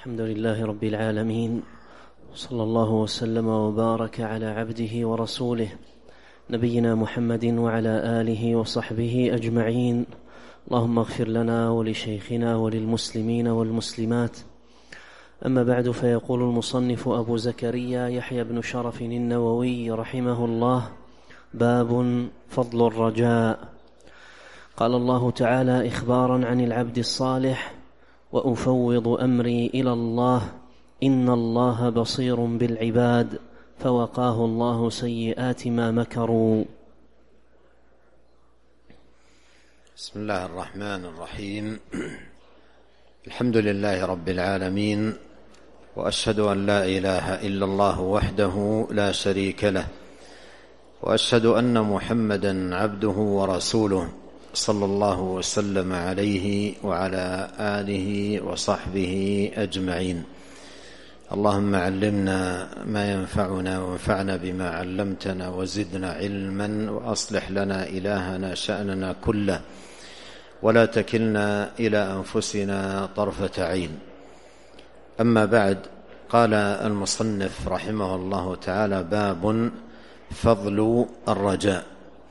الحمد لله رب العالمين، صلى الله وسلم وبارك على عبده ورسوله نبينا محمد وعلى آله وصحبه أجمعين. اللهم اغفر لنا ولشيخنا وللمسلمين والمسلمات. أما بعد، فيقول المصنف أبو زكريا يحيى بن شرف النووي رحمه الله: باب فضل الرجاء. قال الله تعالى إخبارا عن العبد الصالح: وأفوض أمري إلى الله إن الله بصير بالعباد، فوقاه الله سيئات ما مكروا. بسم الله الرحمن الرحيم. الحمد لله رب العالمين، وأشهد أن لا إله إلا الله وحده لا شريك له، وأشهد أن محمدا عبده ورسوله صلى الله وسلم عليه وعلى آله وصحبه أجمعين. اللهم علمنا ما ينفعنا وانفعنا بما علمتنا وزدنا علما، وأصلح لنا إلهنا شأننا كله، ولا تكلنا إلى أنفسنا طرفة عين. أما بعد، قال المصنف رحمه الله تعالى: باب فضل الرجاء.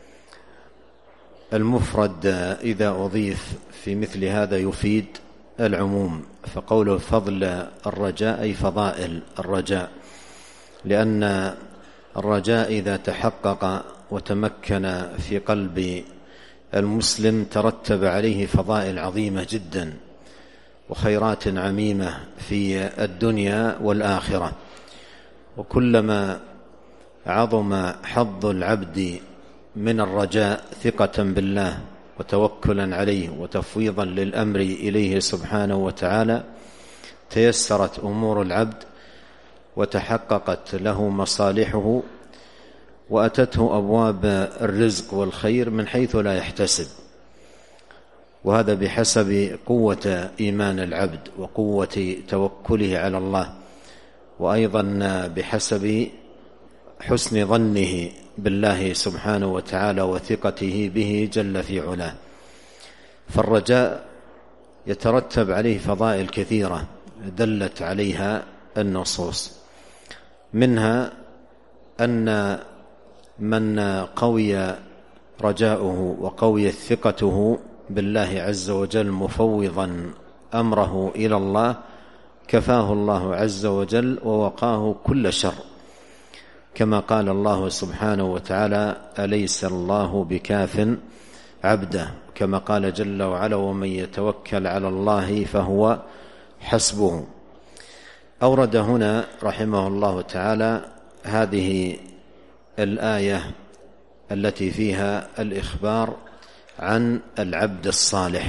المفرد إذا أضيف في مثل هذا يفيد العموم، فقوله فضل الرجاء أي فضائل الرجاء، لأن الرجاء إذا تحقق وتمكن في قلب المسلم ترتب عليه فضائل عظيمة جدا وخيرات عميمة في الدنيا والآخرة. وكلما عظم حظ العبد من الرجاء ثقة بالله وتوكلا عليه وتفويضا للأمر إليه سبحانه وتعالى، تيسرت أمور العبد وتحققت له مصالحه، وأتته أبواب الرزق والخير من حيث لا يحتسب. وهذا بحسب قوة إيمان العبد وقوة توكله على الله، وأيضا بحسب حسن ظنه بالله سبحانه وتعالى وثقته به جل في علاه. فالرجاء يترتب عليه فضائل كثيرة دلت عليها النصوص، منها أن من قوي رجاؤه وقوي ثقته بالله عز وجل مفوضا أمره إلى الله، كفاه الله عز وجل ووقاه كل شر، كما قال الله سبحانه وتعالى: أليس الله بكاف عبده، كما قال جل وعلا: ومن يتوكل على الله فهو حسبه. أورد هنا رحمه الله تعالى هذه الآية التي فيها الإخبار عن العبد الصالح.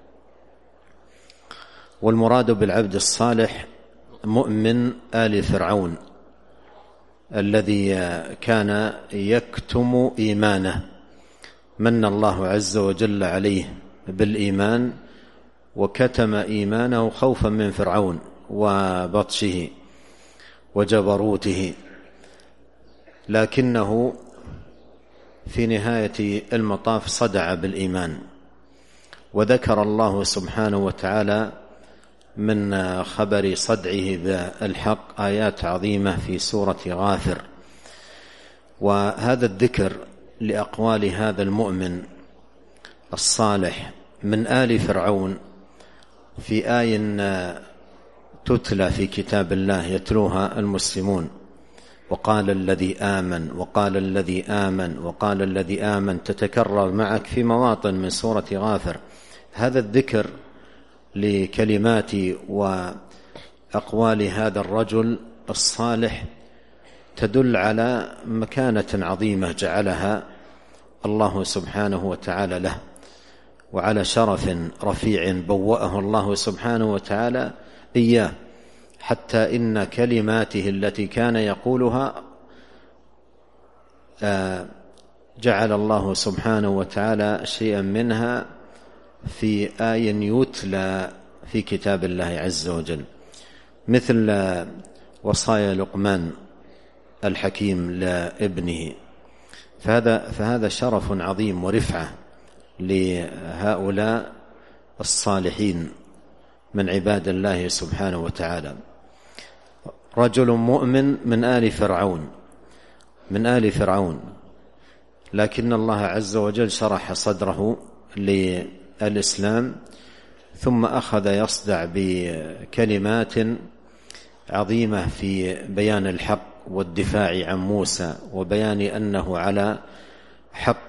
والمراد بالعبد الصالح مؤمن آل فرعون الذي كان يكتم إيمانه، من الله عز وجل عليه بالإيمان وكتم إيمانه خوفا من فرعون وبطشه وجبروته، لكنه في نهاية المطاف صدع بالإيمان. وذكر الله سبحانه وتعالى من خبر صدعه بالحق آيات عظيمة في سورة غافر. وهذا الذكر لأقوال هذا المؤمن الصالح من آل فرعون في آية تتلى في كتاب الله يتلوها المسلمون: وقال الذي آمن وقال الذي آمن وقال الذي آمن، تتكرر معك في مواطن من سورة غافر. هذا الذكر لكلمات وأقوال هذا الرجل الصالح تدل على مكانة عظيمة جعلها الله سبحانه وتعالى له، وعلى شرف رفيع بوأه الله سبحانه وتعالى إياه، حتى إن كلماته التي كان يقولها جعل الله سبحانه وتعالى شيئا منها في آية يتلى في كتاب الله عز وجل، مثل وصايا لقمان الحكيم لابنه. فهذا شرف عظيم ورفعة لهؤلاء الصالحين من عباد الله سبحانه وتعالى. رجل مؤمن من آل فرعون، لكن الله عز وجل شرح صدره للإسلام، ثم أخذ يصدع بكلمات عظيمة في بيان الحق والدفاع عن موسى، وبيان أنه على حق،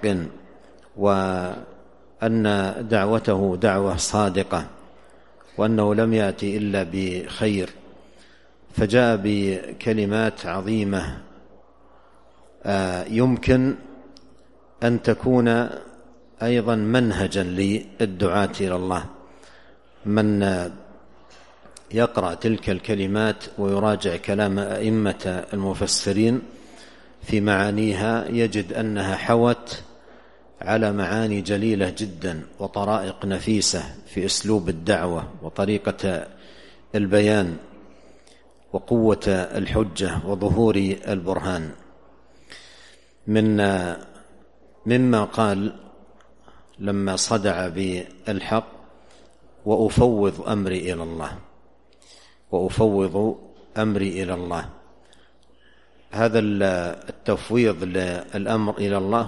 وأن دعوته دعوة صادقة، وأنه لم يأتي إلا بخير. فجاء بكلمات عظيمة يمكن أن تكون أيضا منهجا للدعاة إلى الله. من يقرأ تلك الكلمات ويراجع كلام أئمة المفسرين في معانيها يجد أنها حوت على معاني جليلة جدا وطرائق نفيسة في أسلوب الدعوة وطريقة البيان وقوة الحجة وظهور البرهان. مما قال لما صدع بالحق: وأفوض أمري إلى الله. هذا التفويض للأمر إلى الله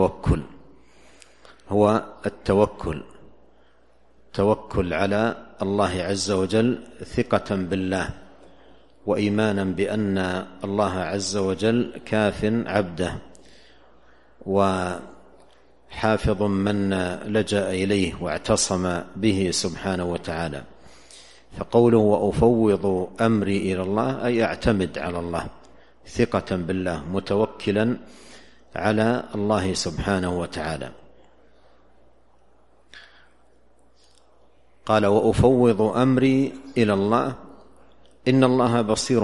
هو التوكل توكل على الله عز وجل، ثقة بالله وإيمانا بأن الله عز وجل كاف عبده وحافظ من لجأ إليه واعتصم به سبحانه وتعالى. فقوله وأفوض أمري إلى الله أي أعتمد على الله، ثقة بالله، متوكلا على الله سبحانه وتعالى. قال وأفوض أمري إلى الله إن الله بصير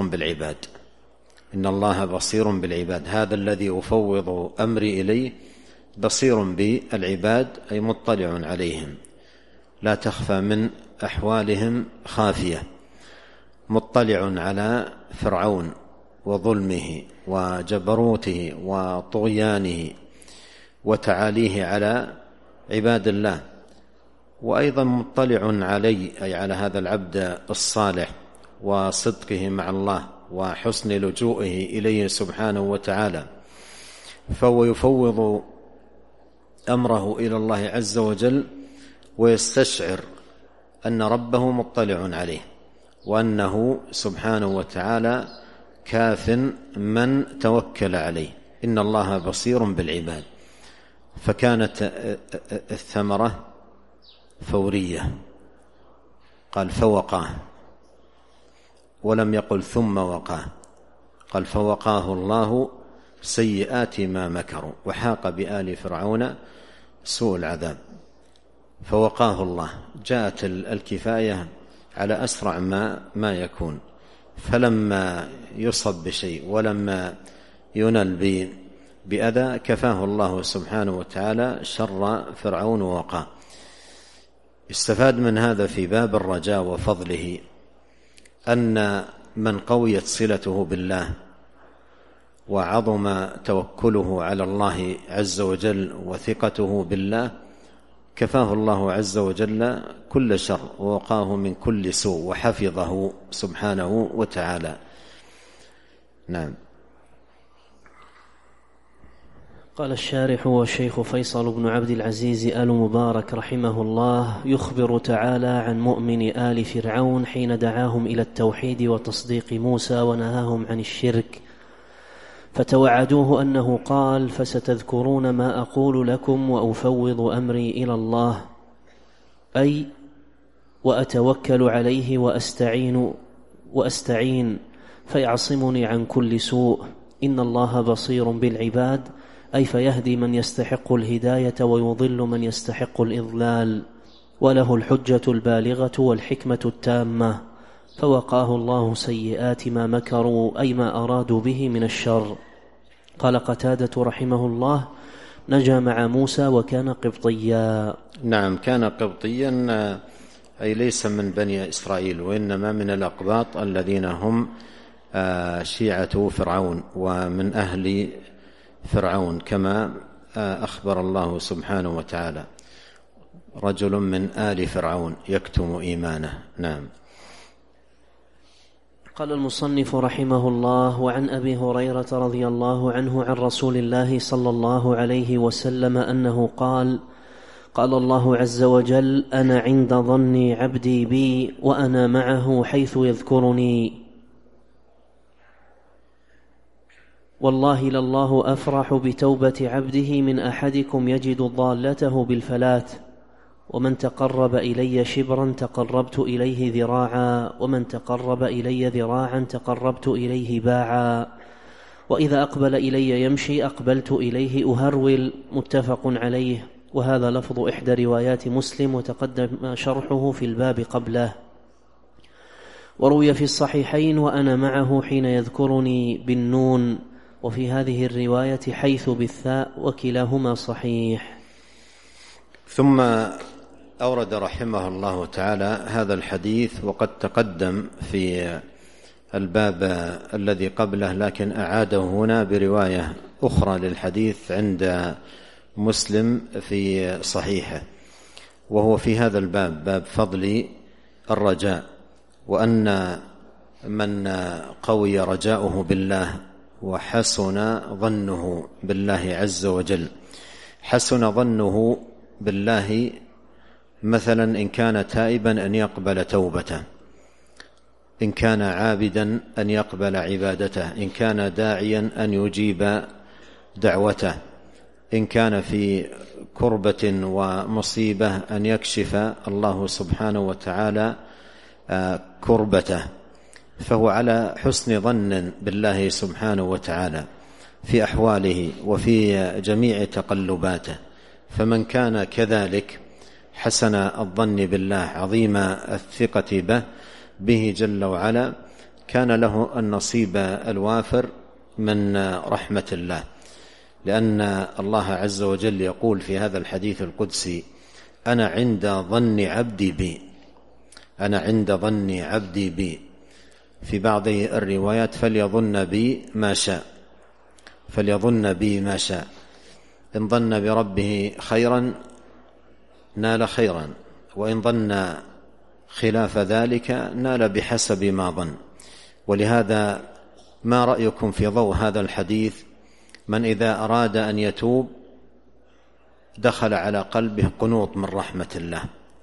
بالعباد. هذا الذي أفوض أمري إليه بصير بالعباد، أي مطلع عليهم، لا تخفى من أحوالهم خافية، مطلع على فرعون وظلمه وجبروته وطغيانه وتعاليه على عباد الله، وأيضا مطلع علي، أي على هذا العبد الصالح وصدقه مع الله وحسن لجوئه إليه سبحانه وتعالى. فهو يفوض أمره إلى الله عز وجل ويستشعر أن ربه مطلع عليه، وأنه سبحانه وتعالى كاف من توكل عليه. إن الله بصير بالعباد. فكانت الثمرة فورية، قال فوقاه، ولم يقل ثم وقاه، قال فوقاه الله سيئات ما مكروا وحاق بآل فرعون سوء العذاب. فوقاه الله، جاءت الكفاية على أسرع ما يكون، فلما يصب بشيء ولما ينل بأذى كفاه الله سبحانه وتعالى شر فرعون ووقاه. استفاد من هذا في باب الرجاء وفضله أن من قويت صلته بالله وعظم توكله على الله عز وجل وثقته بالله كفاه الله عز وجل كل شر ووقاه من كل سوء وحفظه سبحانه وتعالى. نعم. قال الشارح والشيخ فيصل بن عبد العزيز آل مبارك رحمه الله: يخبر تعالى عن مؤمن آل فرعون حين دعاهم إلى التوحيد وتصديق موسى ونهاهم عن الشرك، فتوعدوه أنه قال: فستذكرون ما أقول لكم وأفوض أمري إلى الله، أي وأتوكل عليه وأستعين فيعصمني عن كل سوء. إن الله بصير بالعباد، أي فيهدي من يستحق الهداية ويضل من يستحق الإضلال، وله الحجة البالغة والحكمة التامة. فوقاه الله سيئات ما مكروا، أي ما أرادوا به من الشر. قال قتادة رحمه الله: نجا مع موسى وكان قبطيا. نعم، كان قبطيا، أي ليس من بني إسرائيل، وإنما من الأقباط الذين هم شيعة فرعون ومن أهل فرعون كما أخبر الله سبحانه وتعالى. رجل من آل فرعون يكتم إيمانه. نعم. قال المصنف رحمه الله: وعن أبي هريرة رضي الله عنه عن رسول الله صلى الله عليه وسلم أنه قال: قال الله عز وجل: أنا عند ظن عبدي بي وأنا معه حيث يذكرني. والله لله أفرح بتوبة عبده من أحدكم يجد ضالته بالفلات، ومن تقرب إلي شبرا تقربت إليه ذراعا، ومن تقرب إلي ذراعا تقربت إليه باعا، وإذا أقبل إلي يمشي أقبلت إليه أهرول. متفق عليه، وهذا لفظ إحدى روايات مسلم، وتقدم شرحه في الباب قبله. وروي في الصحيحين: وأنا معه حين يذكرني بالنون، وفي هذه الرواية حيث بالثاء، وكلاهما صحيح. ثم أورد رحمه الله تعالى هذا الحديث وقد تقدم في الباب الذي قبله، لكن أعاده هنا برواية أخرى للحديث عند مسلم في صحيحه، وهو في هذا الباب، باب فضل الرجاء، وأن من قوي رجاؤه بالله وحسن ظنه بالله عز وجل. حسن ظنه بالله مثلا إن كان تائبا أن يقبل توبته، إن كان عابدا أن يقبل عبادته، إن كان داعيا أن يجيب دعوته، إن كان في كربة ومصيبة أن يكشف الله سبحانه وتعالى كربته. فهو على حسن ظن بالله سبحانه وتعالى في أحواله وفي جميع تقلباته. فمن كان كذلك حسن الظن بالله عظيم الثقة به جل وعلا، كان له النصيب الوافر من رحمة الله، لأن الله عز وجل يقول في هذا الحديث القدسي: أنا عند ظن عبدي بي. أنا عند ظن عبدي بي. في بعض الروايات: فليظن بي ما شاء. فليظن بي ما شاء. إن ظن بربه خيرا نال خيرا، وإن ظن خلاف ذلك نال بحسب ما ظن. ولهذا ما رأيكم في ضوء هذا الحديث من إذا أراد أن يتوب دخل على قلبه قنوط من رحمة الله،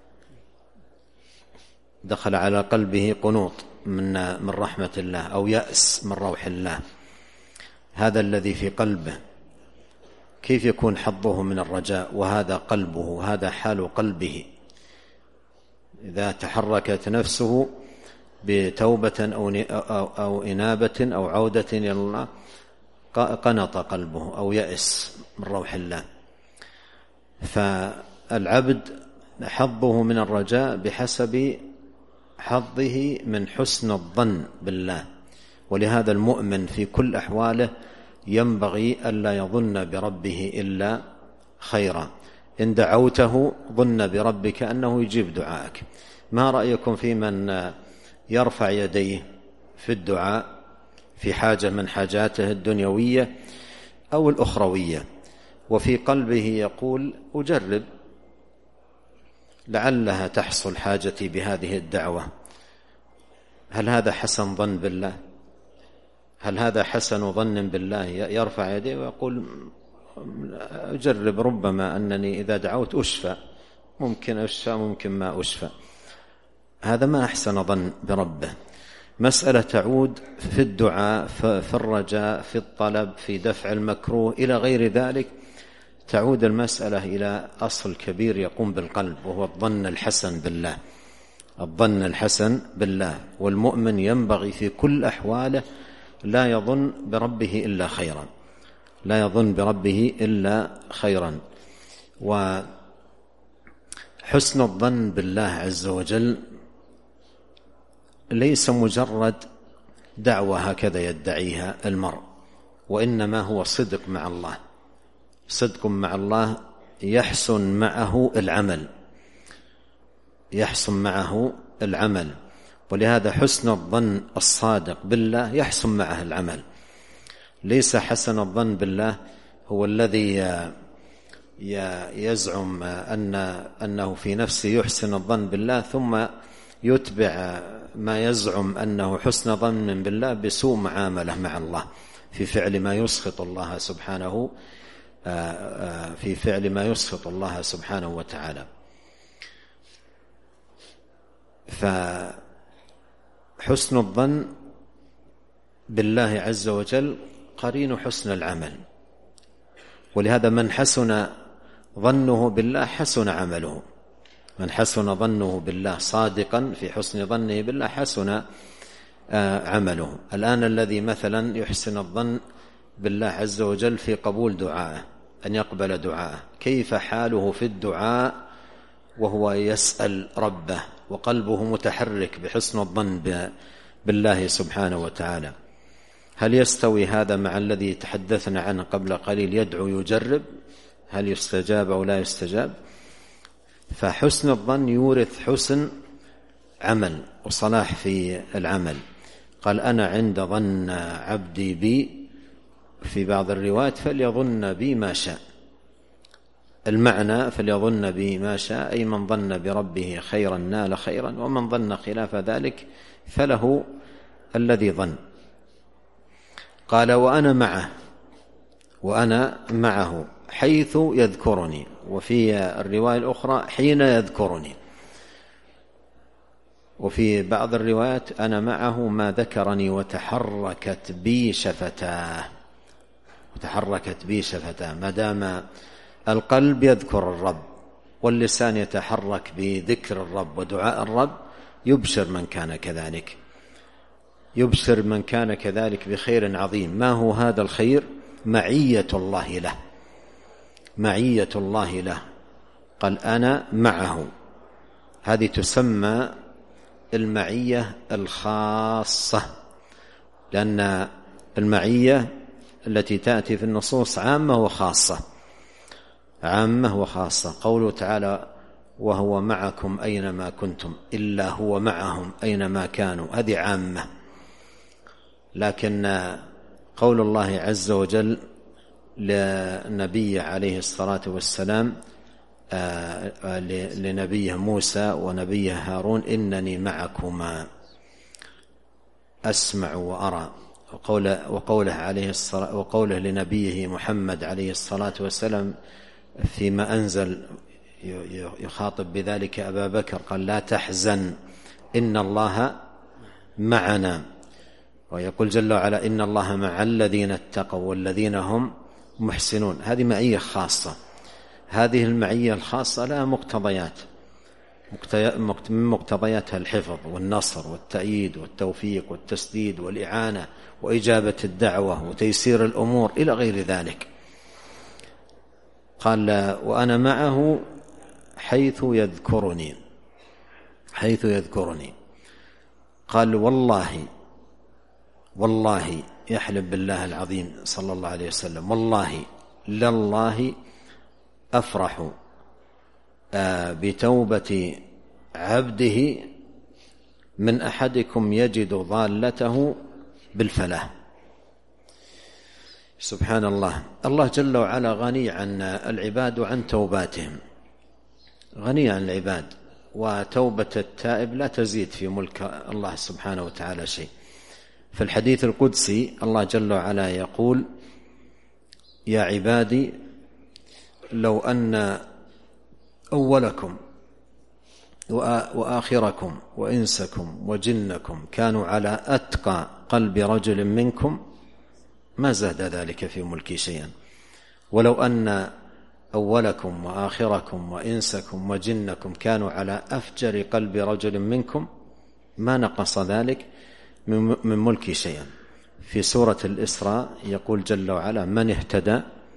دخل على قلبه قنوط من رحمة الله، أو يأس من روح الله، هذا الذي في قلبه كيف يكون حظه من الرجاء؟ وهذا قلبه، هذا حال قلبه. إذا تحركت نفسه بتوبة أو إنابة أو عودة إلى الله قنط قلبه أو يأس من روح الله. فالعبد حظه من الرجاء بحسب حظه من حسن الظن بالله. ولهذا المؤمن في كل أحواله ينبغي ألا يظن بربه إلا خيرا. إن دعوته ظن بربك أنه يجيب دعائك. ما رأيكم في من يرفع يديه في الدعاء في حاجة من حاجاته الدنيوية أو الأخروية، وفي قلبه يقول: أجرب لعلها تحصل حاجتي بهذه الدعوة؟ هل هذا حسن ظن بالله؟ هل هذا حسن ظن بالله؟ يرفع يديه ويقول: أجرب، ربما أنني إذا دعوت أشفى، ممكن أشفى ممكن ما أشفى. هذا ما أحسن ظن بربه. مسألة تعود في الدعاء، في الرجاء، في الطلب، في دفع المكروه إلى غير ذلك، تعود المسألة إلى أصل كبير يقوم بالقلب، وهو الظن الحسن بالله. الظن الحسن بالله. والمؤمن ينبغي في كل أحواله لا يظن بربه إلا خيرا، لا يظن بربه إلا خيرا. وحسن الظن بالله عز وجل ليس مجرد دعوة هكذا يدعيها المرء، وإنما هو صدق مع الله. صدق مع الله يحسن معه العمل، يحسن معه العمل. ولهذا حسن الظن الصادق بالله يحسن معه العمل. ليس حسن الظن بالله هو الذي يزعم أنه في نفسه يحسن الظن بالله، ثم يتبع ما يزعم أنه حسن ظن بالله بسوء معاملة مع الله في فعل ما يسخط الله سبحانه وتعالى. فحسن الظن بالله عز وجل قرين حسن العمل، ولهذا من حسن ظنه بالله حسن عمله. من حسن ظنه بالله صادقا في حسن ظنه بالله حسن عمله. الآن الذي مثلا يحسن الظن بالله عز وجل في قبول دعائه، أن يقبل دعائه، كيف حاله في الدعاء وهو يسأل ربه وقلبه متحرك بحسن الظن بالله سبحانه وتعالى؟ هل يستوي هذا مع الذي تحدثنا عنه قبل قليل يدعو يجرب؟ هل يستجاب أو لا يستجاب؟ فحسن الظن يورث حسن عمل وصلاح في العمل. قال أنا عند ظن عبدي بي، في بعض الروايات فليظن بي ما شاء. المعنى فليظن بي ما شاء، أي من ظن بربه خيرا نال خيرا، ومن ظن خلاف ذلك فله الذي ظن. قال وأنا معه حيث يذكرني، وفي الرواية الأخرى حين يذكرني، وفي بعض الروايات أنا معه ما ذكرني وتحركت بي شفتاه. ما دام القلب يذكر الرب واللسان يتحرك بذكر الرب ودعاء الرب، يبشر من كان كذلك بخير عظيم. ما هو هذا الخير؟ معية الله له. قال أنا معه، هذه تسمى المعية الخاصة، لأن المعية التي تأتي في النصوص عامة وخاصة. قوله تعالى وهو معكم أينما كنتم إلا هو معهم أينما كانوا، هذه عامة. لكن قول الله عز وجل لنبي عليه الصلاة والسلام لنبيه موسى ونبيه هارون إنني معكما أسمع وأرى، وقوله لنبيه محمد عليه الصلاة والسلام فيما أنزل يخاطب بذلك أبا بكر، قال لا تحزن إن الله معنا، ويقول جل وعلا إن الله مع الذين اتقوا والذين هم محسنون. هذه معية خاصة. هذه المعية الخاصة لها مقتضيات، من مقتضياتها الحفظ والنصر والتأييد والتوفيق والتسديد والإعانة وإجابة الدعوة وتيسير الأمور إلى غير ذلك. قال وأنا معه حيث يذكرني. قال والله يحلف بالله العظيم صلى الله عليه وسلم، والله لله أفرح بتوبة عبده من أحدكم يجد ضالته بالفلاح. سبحان الله. الله جل وعلا غني عن العباد وعن توباتهم، غني عن العباد، وتوبة التائب لا تزيد في ملك الله سبحانه وتعالى شيء. في الحديث القدسي الله جل وعلا يقول يا عبادي لو أن أولكم وآخركم وإنسكم وجنكم كانوا على أتقى قلب رجل منكم ما زاد ذلك في ملكي شيئا، ولو أن أولكم وآخركم وإنسكم وجنكم كانوا على أفجر قلب رجل منكم ما نقص ذلك من ملكي شيئا. في سورة الإسراء يقول جل وعلا من اهتدى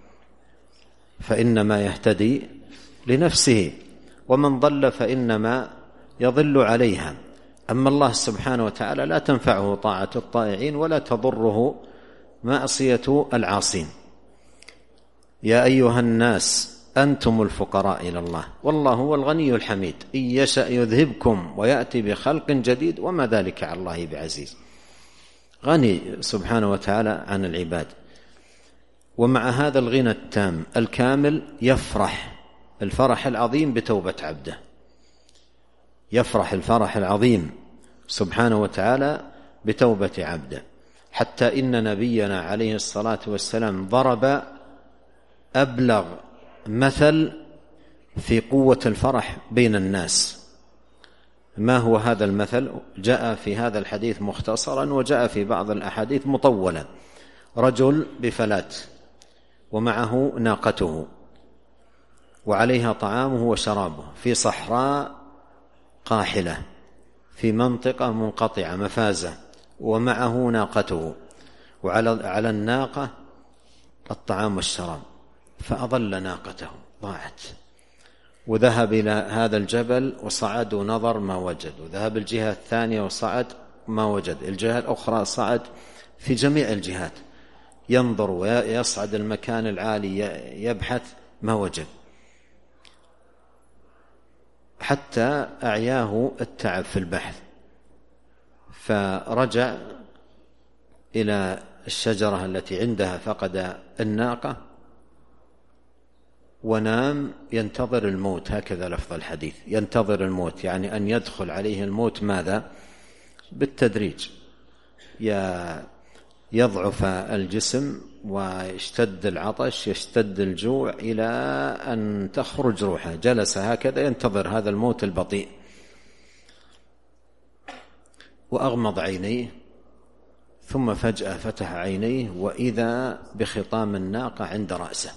فإنما يهتدي لنفسه ومن ضل فإنما يضل عليها. أما الله سبحانه وتعالى لا تنفعه طاعة الطائعين ولا تضره معصية العاصين. يا أيها الناس أنتم الفقراء إلى الله والله هو الغني الحميد إن يشأ يذهبكم ويأتي بخلق جديد وما ذلك على الله بعزيز. غني سبحانه وتعالى عن العباد. ومع هذا الغنى التام الكامل يفرح الفرح العظيم بتوبة عبده، يفرح الفرح العظيم سبحانه وتعالى بتوبة عبده، حتى إن نبينا عليه الصلاة والسلام ضرب أبلغ مثل في قوة الفرح بين الناس. ما هو هذا المثل؟ جاء في هذا الحديث مختصرا وجاء في بعض الأحاديث مطولا. رجل بفلات ومعه ناقته وعليها طعامه وشرابه في صحراء قاحلة في منطقة منقطعة مفازة، ومعه ناقته وعلى الناقة الطعام والشراب، فأضل ناقته ضاعت، وذهب إلى هذا الجبل وصعد ونظر ما وجد، وذهب الجهة الثانية وصعد ما وجد، الجهة الأخرى صعد، في جميع الجهات ينظر ويصعد المكان العالي يبحث ما وجد، حتى أعياه التعب في البحث، فرجع إلى الشجرة التي عندها فقد الناقة ونام ينتظر الموت. هكذا لفظ الحديث، ينتظر الموت، يعني أن يدخل عليه الموت ماذا؟ بالتدريج، يضعف الجسم ويشتد العطش، يشتد الجوع، إلى أن تخرج روحه. جلس هكذا ينتظر هذا الموت البطيء، وأغمض عينيه، ثم فجأة فتح عينيه وإذا بخطام الناقة عند رأسه.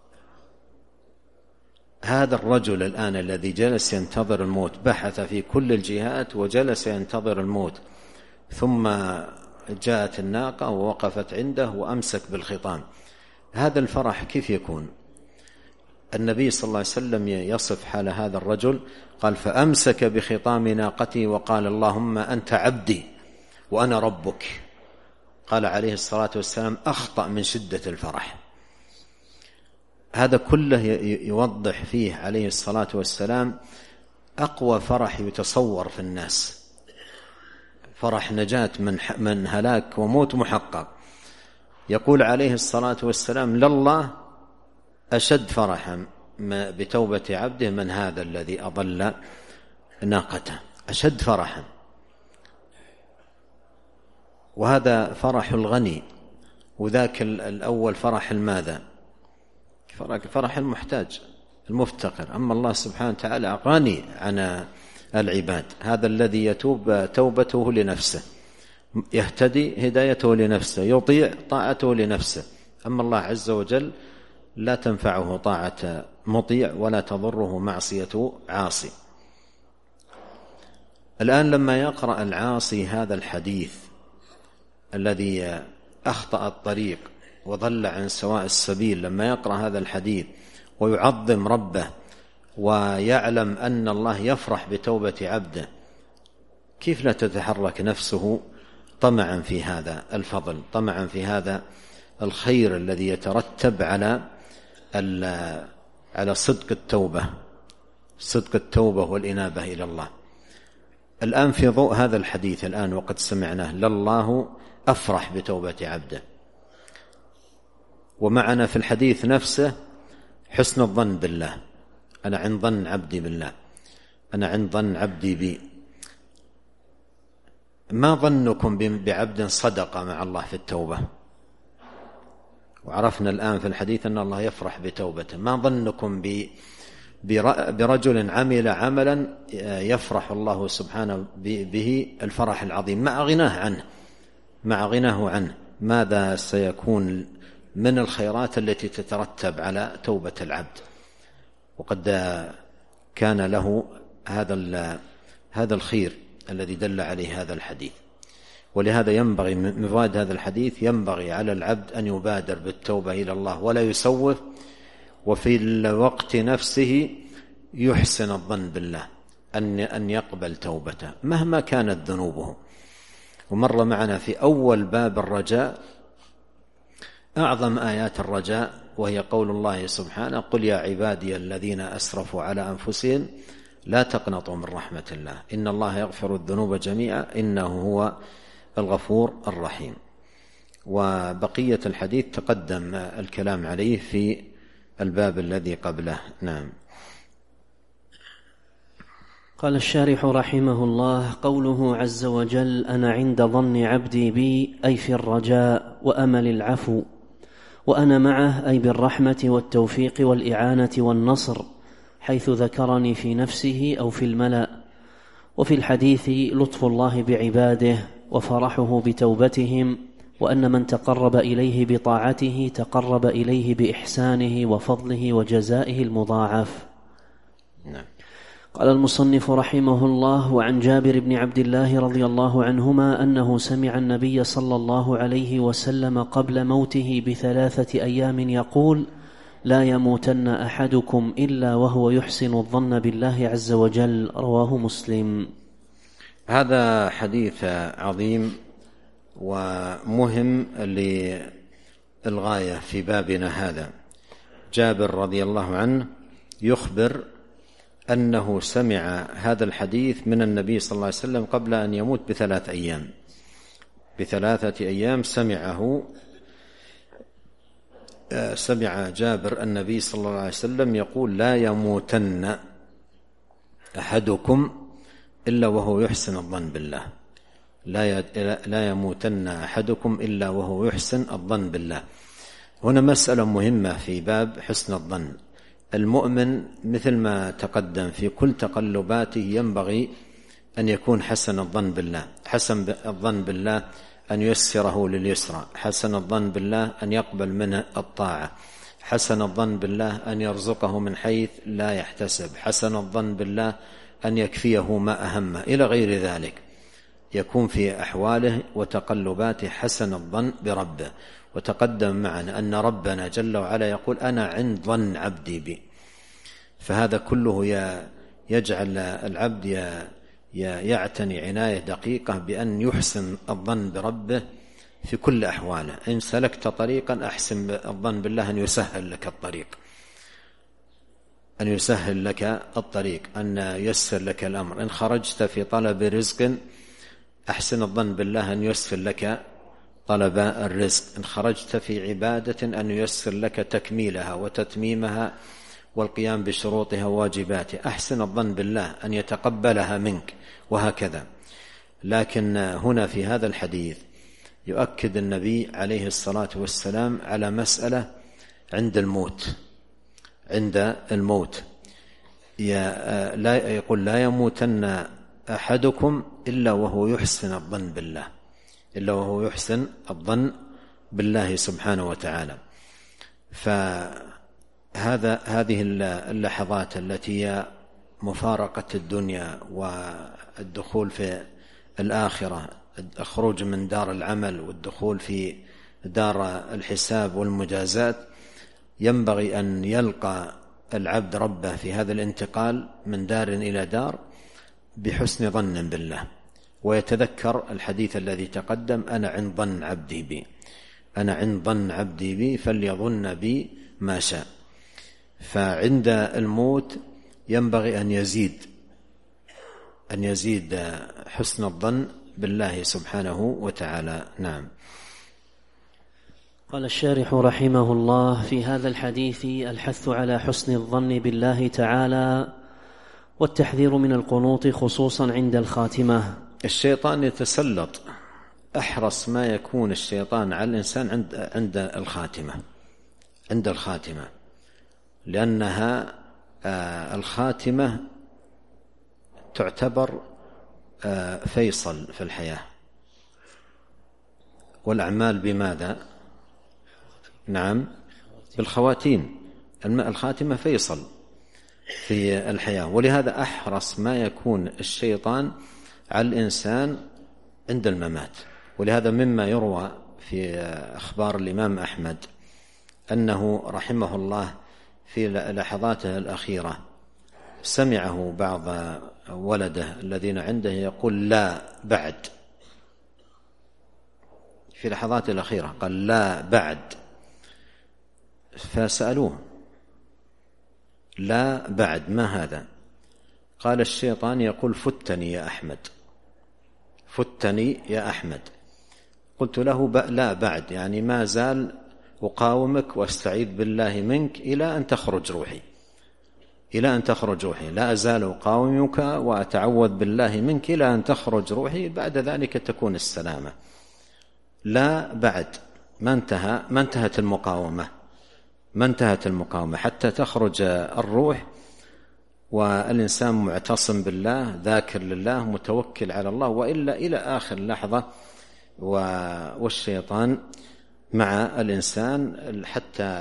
هذا الرجل الآن الذي جلس ينتظر الموت، بحث في كل الجهات وجلس ينتظر الموت، ثم جاءت الناقة ووقفت عنده وأمسك بالخطام. هذا الفرح كيف يكون؟ النبي صلى الله عليه وسلم يصف حال هذا الرجل، قال: فأمسك بخطام ناقتي وقال: اللهم أنت عبدي وأنا ربك. قال عليه الصلاة والسلام: أخطأ من شدة الفرح. هذا كله يوضح فيه عليه الصلاة والسلام أقوى فرح يتصور في الناس، فرح نجاة من هلاك وموت محقق. يقول عليه الصلاة والسلام: لله أشد فرحا بتوبة عبده من هذا الذي أضل ناقته، أشد فرحا. وهذا فرح الغني، وذاك الأول فرح الماذا؟ فرح المحتاج المفتقر. أما الله سبحانه وتعالى غني عن العباد، هذا الذي يتوب توبته لنفسه، يهتدي هدايته لنفسه، يطيع طاعته لنفسه. أما الله عز وجل لا تنفعه طاعة مطيع ولا تضره معصية عاصي. الآن لما يقرأ العاصي هذا الحديث الذي أخطأ الطريق وضل عن سواء السبيل، لما يقرأ هذا الحديث ويعظم ربه ويعلم أن الله يفرح بتوبة عبده، كيف لا تتحرك نفسه طمعا في هذا الفضل، طمعا في هذا الخير الذي يترتب على صدق التوبة والإنابة إلى الله. الآن في ضوء هذا الحديث الآن وقد سمعناه، لله أفرح بتوبة عبده، ومعنا في الحديث نفسه حسن الظن بالله. أنا عند ظن عبدي بالله، أنا عند ظن عبدي بي. ما ظنكم بعبد صدق مع الله في التوبة؟ وعرفنا الآن في الحديث أن الله يفرح بتوبته. ما ظنكم برجل عمل عملا يفرح الله سبحانه به الفرح العظيم مع غناه عنه؟ ماذا سيكون من الخيرات التي تترتب على توبة العبد؟ وقد كان له هذا الخير الذي دل عليه هذا الحديث. ولهذا ينبغي من فوائد هذا الحديث، ينبغي على العبد أن يبادر بالتوبة إلى الله ولا يسوف، وفي الوقت نفسه يحسن الظن بالله أن يقبل توبته مهما كانت ذنوبه. ومر معنا في أول باب الرجاء أعظم آيات الرجاء، وهي قول الله سبحانه: قل يا عبادي الذين أسرفوا على أنفسهم لا تقنطوا من رحمة الله إن الله يغفر الذنوب جميعا إنه هو الغفور الرحيم. وبقية الحديث تقدم الكلام عليه في الباب الذي قبله. نعم. قال الشارح رحمه الله: قوله عز وجل: أنا عند ظن عبدي بي، أي في الرجاء وأمل العفو، وأنا معه أي بالرحمة والتوفيق والإعانة والنصر، حيث ذكرني في نفسه أو في الملأ. وفي الحديث لطف الله بعباده وفرحه بتوبتهم، وأن من تقرب إليه بطاعته تقرب إليه بإحسانه وفضله وجزائه المضاعف. نعم. قال المصنف رحمه الله: وعن جابر بن عبد الله رضي الله عنهما أنه سمع النبي صلى الله عليه وسلم قبل موته ب3 أيام يقول: لا يموتن أحدكم إلا وهو يحسن الظن بالله عز وجل. رواه مسلم. هذا حديث عظيم ومهم للغاية في بابنا هذا. جابر رضي الله عنه يخبر أنه سمع هذا الحديث من النبي صلى الله عليه وسلم قبل أن يموت ب3 أيام. ب3 أيام سمع جابر النبي صلى الله عليه وسلم يقول: لا يموتن أحدكم إلا وهو يحسن الظن بالله. لا يموتن أحدكم إلا وهو يحسن الظن بالله. هنا مسألة مهمة في باب حسن الظن. المؤمن مثل ما تقدم في كل تقلباته ينبغي أن يكون حسن الظن بالله. حسن الظن بالله أن ييسره لليسرى، حسن الظن بالله أن يقبل منه الطاعة، حسن الظن بالله أن يرزقه من حيث لا يحتسب، حسن الظن بالله أن يكفيه ما أهمه، إلى غير ذلك. يكون في أحواله وتقلباته حسن الظن بربه. وتقدم معنا أن ربنا جل وعلا يقول: أنا عند ظن عبدي بي. فهذا كله يجعل العبد يعتني عناية دقيقة بأن يحسن الظن بربه في كل أحواله. إن سلكت طريقا أحسن الظن بالله أن يسهل لك الطريق، أن ييسر لك الأمر. إن خرجت في طلب رزق أحسن الظن بالله أن ييسر لك طلب الرزق. إن خرجت في عبادة أن ييسر لك تكميلها وتتميمها والقيام بشروطها وواجباتها. أحسن الظن بالله أن يتقبلها منك، وهكذا. لكن هنا في هذا الحديث يؤكد النبي عليه الصلاة والسلام على مسألة عند الموت. يقول: لا يموتن أحدكم إلا وهو يحسن الظن بالله سبحانه وتعالى. هذه اللحظات التي هي مفارقة الدنيا والدخول في الآخرة، الخروج من دار العمل والدخول في دار الحساب والمجازات، ينبغي أن يلقى العبد ربه في هذا الانتقال من دار إلى دار بحسن ظن بالله، ويتذكر الحديث الذي تقدم: أنا عند ظن عبدي بي فليظن بي ما شاء. فعند الموت ينبغي أن يزيد حسن الظن بالله سبحانه وتعالى. نعم. قال الشارح رحمه الله: في هذا الحديث الحث على حسن الظن بالله تعالى، والتحذير من القنوط خصوصا عند الخاتمة. الشيطان يتسلط، أحرص ما يكون الشيطان على الإنسان عند الخاتمة، لأنها الخاتمة تعتبر فيصل في الحياة. والأعمال بماذا؟ نعم، بالخواتيم. الخاتمة فيصل في الحياة، ولهذا أحرص ما يكون الشيطان على الإنسان عند الممات. ولهذا مما يروى في أخبار الإمام أحمد أنه رحمه الله في لحظاته الأخيرة سمعه بعض ولده الذين عنده يقول: لا بعد. في لحظاته الأخيرة قال: لا بعد. فسألوه: لا بعد ما هذا؟ قال: الشيطان يقول: فتني يا أحمد. قلت له لا بعد، يعني ما زال أقاومك واستعيذ بالله منك إلى أن تخرج روحي، إلى أن تخرج روحي، لا أزال أقاومك وأتعوذ بالله منك إلى أن تخرج روحي، بعد ذلك تكون السلامة. لا بعد، ما انتهت المقاومة، ما انتهت المقاومة حتى تخرج الروح والإنسان معتصم بالله، ذاكر لله، متوكل على الله، وإلا إلى آخر لحظة، والشيطان مع الإنسان حتى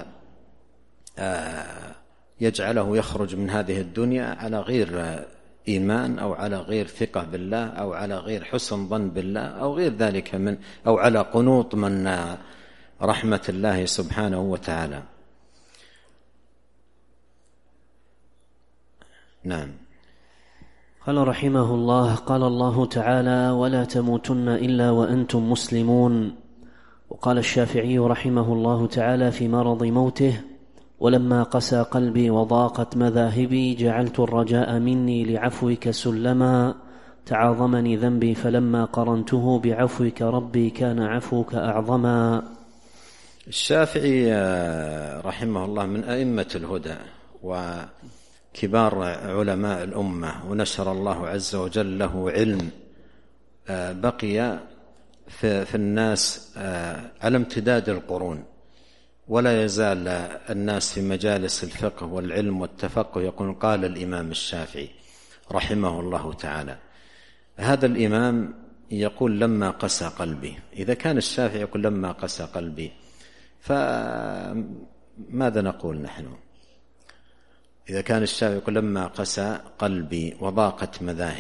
يجعله يخرج من هذه الدنيا على غير إيمان، أو على غير ثقة بالله، أو على غير حسن ظن بالله، أو غير ذلك أو على قنوط من رحمة الله سبحانه وتعالى. نعم. قال رحمه الله: قال الله تعالى: ولا تموتن إلا وأنتم مسلمون. وقال الشافعي رحمه الله تعالى في مرض موته: ولما قسى قلبي وضاقت مذاهبي جعلت الرجاء مني لعفوك سلما، تعاظمني ذنبي فلما قرنته بعفوك ربي كان عفوك أعظما. الشافعي رحمه الله من أئمة الهدى وكبار علماء الأمة، ونشر الله عز وجل له علم بقي في الناس على امتداد القرون، ولا يزال الناس في مجالس الفقه والعلم والتفقه يقول قال الإمام الشافعي رحمه الله تعالى. هذا الإمام يقول لما قسى قلبي. إذا كان الشافعي يقول لما قسى قلبي، فماذا نقول نحن؟ إذا كان الشافعي يقول لما قسى قلبي وضاقت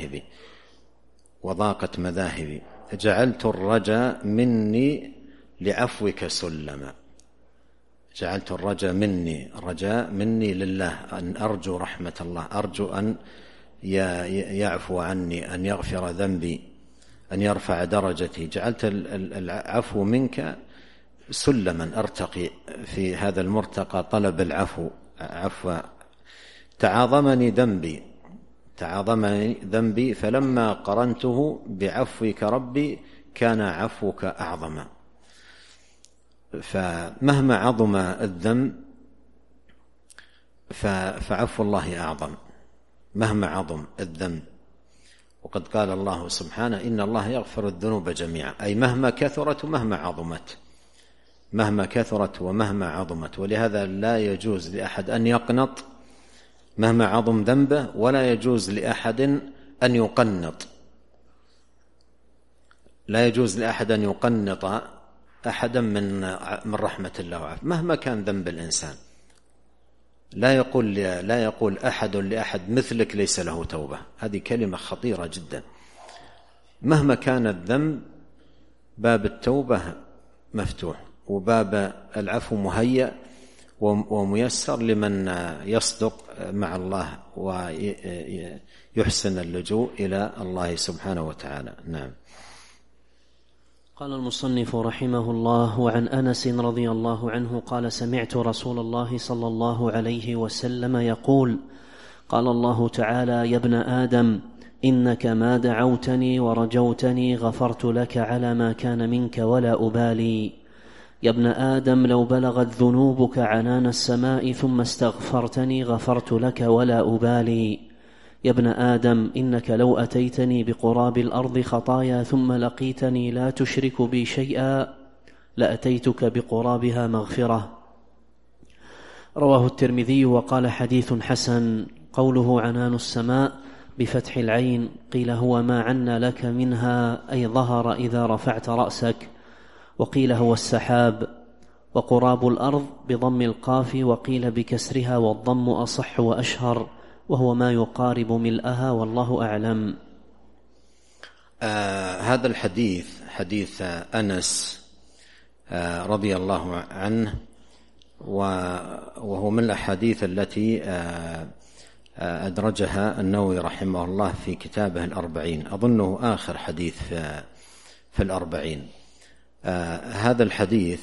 مذاهبي جعلت الرجاء مني لعفوك سلما، جعلت الرجاء مني لله، أن أرجو رحمة الله، أرجو أن يعفو عني، أن يغفر ذنبي، أن يرفع درجتي. جعلت العفو منك سلما أرتقي في هذا المرتقى، طلب العفو. تعاظمني ذنبي فلما قرنته بعفوك ربي كان عفوك أعظما. فمهما عظم الذنب فعفو الله أعظم، مهما عظم الذنب. وقد قال الله سبحانه إن الله يغفر الذنوب جميعا، أي مهما كثرت ومهما عظمت. ولهذا لا يجوز لأحد أن يقنط مهما عظم ذنبه، ولا يجوز لأحد أن يقنط، لا يجوز لأحد أن يقنط أحدا من رحمة الله وعافيته مهما كان ذنب الإنسان. لا يقول أحد لأحد مثلك ليس له توبة، هذه كلمة خطيرة جدا. مهما كان الذنب باب التوبة مفتوح، وباب العفو مهيأ وميسر لمن يصدق مع الله ويحسن اللجوء إلى الله سبحانه وتعالى. نعم. قال المصنف رحمه الله: وعن أنس رضي الله عنه قال: سمعت رسول الله صلى الله عليه وسلم يقول: قال الله تعالى: يا ابن آدم إنك ما دعوتني ورجوتني غفرت لك على ما كان منك ولا أبالي. يا ابن آدم لو بلغت ذنوبك عنان السماء ثم استغفرتني غفرت لك ولا أبالي. يا ابن آدم إنك لو أتيتني بقراب الأرض خطايا ثم لقيتني لا تشرك بي شيئا لأتيتك بقرابها مغفرة. رواه الترمذي وقال حديث حسن. قوله عنان السماء بفتح العين قيل هو ما عنا لك منها، أي ظهر إذا رفعت رأسك، وقيل هو السحاب. وقراب الأرض بضم القاف وقيل بكسرها والضم أصح وأشهر، وهو ما يقارب ملئها، والله أعلم. هذا الحديث حديث أنس رضي الله عنه، وهو من الأحاديث التي أدرجها النووي رحمه الله في كتابه الأربعين، أظنه آخر حديث في الأربعين. هذا الحديث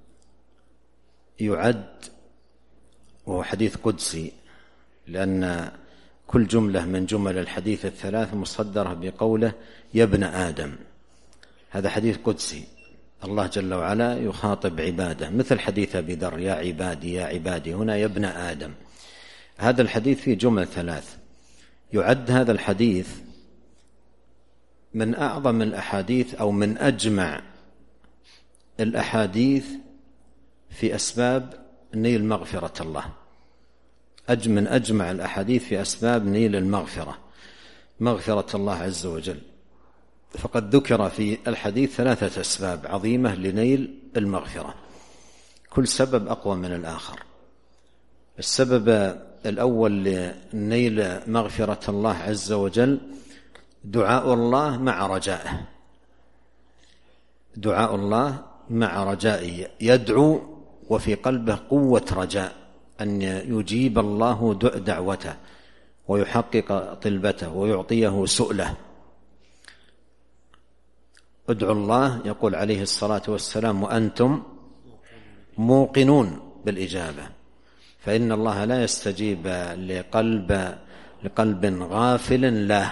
يعد وهو حديث قدسي، لأن كل جملة من جمل الحديث الثلاث مصدرة بقوله يا ابن آدم. هذا حديث قدسي، الله جل وعلا يخاطب عباده، مثل حديث أبي ذر: يا عبادي يا عبادي، هنا يا ابن آدم. هذا الحديث فيه جمل ثلاث. يعد هذا الحديث من أعظم الأحاديث أو من أجمع الأحاديث في أسباب نيل مغفرة الله، من أجمع الأحاديث في أسباب نيل المغفرة، مغفرة الله عز وجل. فقد ذكر في الحديث 3 أسباب عظيمة لنيل المغفرة، كل سبب أقوى من الآخر. السبب الأول لنيل مغفرة الله عز وجل دعاء الله مع رجائه، دعاء الله مع رجائه، يدعو وفي قلبه قوة رجاء أن يجيب الله دعوته ويحقق طلبته ويعطيه سؤله. ادعوا الله، يقول عليه الصلاة والسلام: وأنتم موقنون بالإجابة، فإن الله لا يستجيب لقلب غافل له.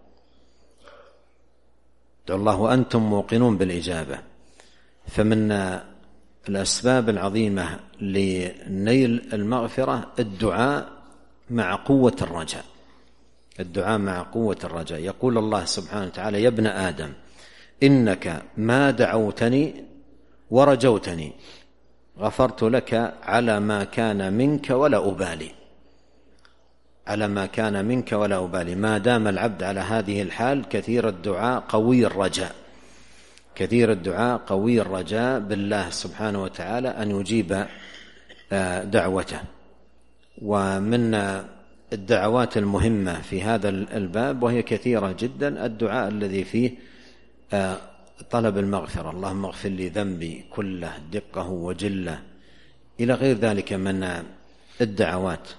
ادعوا الله وأنتم موقنون بالإجابة. فمن الأسباب العظيمة لنيل المغفرة الدعاء مع قوة الرجاء، الدعاء مع قوة الرجاء. يقول الله سبحانه وتعالى: يا ابن آدم إنك ما دعوتني ورجوتني غفرت لك على ما كان منك ولا أبالي، على ما كان منك ولا أبالي. ما دام العبد على هذه الحال كثير الدعاء قوي الرجاء، كثير الدعاء قوي الرجاء بالله سبحانه وتعالى أن يجيب دعوته. ومن الدعوات المهمة في هذا الباب وهي كثيرة جدا الدعاء الذي فيه طلب المغفرة: اللهم اغفر لي ذنبي كله دقه وجله، إلى غير ذلك من الدعوات.